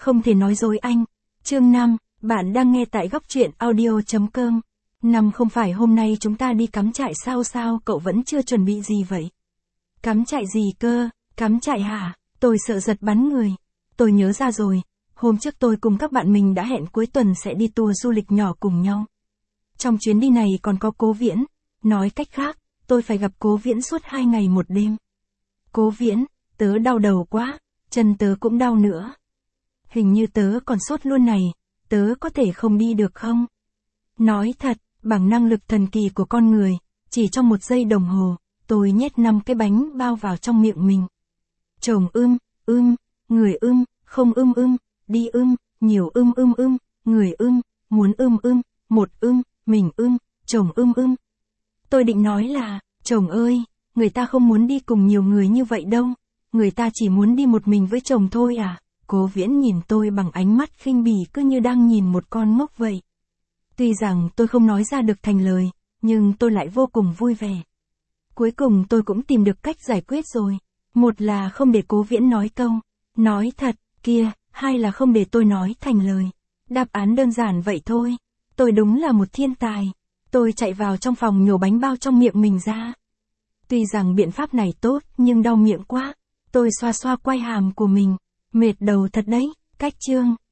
Không thể nói dối anh. Chương 5, bạn đang nghe tại góc truyện audio.com. Năm không phải hôm nay chúng ta đi cắm trại sao cậu vẫn chưa chuẩn bị gì vậy? Cắm trại gì cơ, cắm trại hả? Tôi sợ giật bắn người. Tôi nhớ ra rồi, hôm trước tôi cùng các bạn mình đã hẹn cuối tuần sẽ đi tour du lịch nhỏ cùng nhau. Trong chuyến đi này còn có Cố Viễn, nói cách khác, tôi phải gặp Cố Viễn suốt 2 ngày 1 đêm. Cố Viễn, tớ đau đầu quá, chân tớ cũng đau nữa. Hình như tớ còn sốt luôn này, tớ có thể không đi được không? Nói thật, bằng năng lực thần kỳ của con người, chỉ trong 1 giây đồng hồ, tôi nhét 5 cái bánh bao vào trong miệng mình. Chồng người không đi nhiều người muốn một mình chồng Tôi định nói là, chồng ơi, người ta không muốn đi cùng nhiều người như vậy đâu, người ta chỉ muốn đi một mình với chồng thôi à. Cố Viễn nhìn tôi bằng ánh mắt khinh bỉ cứ như đang nhìn một con ngốc vậy. Tuy rằng tôi không nói ra được thành lời, nhưng tôi lại vô cùng vui vẻ. Cuối cùng tôi cũng tìm được cách giải quyết rồi. Một là không để Cố Viễn nói câu nói thật kia, hai là không để tôi nói thành lời. Đáp án đơn giản vậy thôi. Tôi đúng là một thiên tài. Tôi chạy vào trong phòng nhổ bánh bao trong miệng mình ra. Tuy rằng biện pháp này tốt nhưng đau miệng quá. Tôi xoa xoa quai hàm của mình. Mệt đầu thật đấy. Cách chương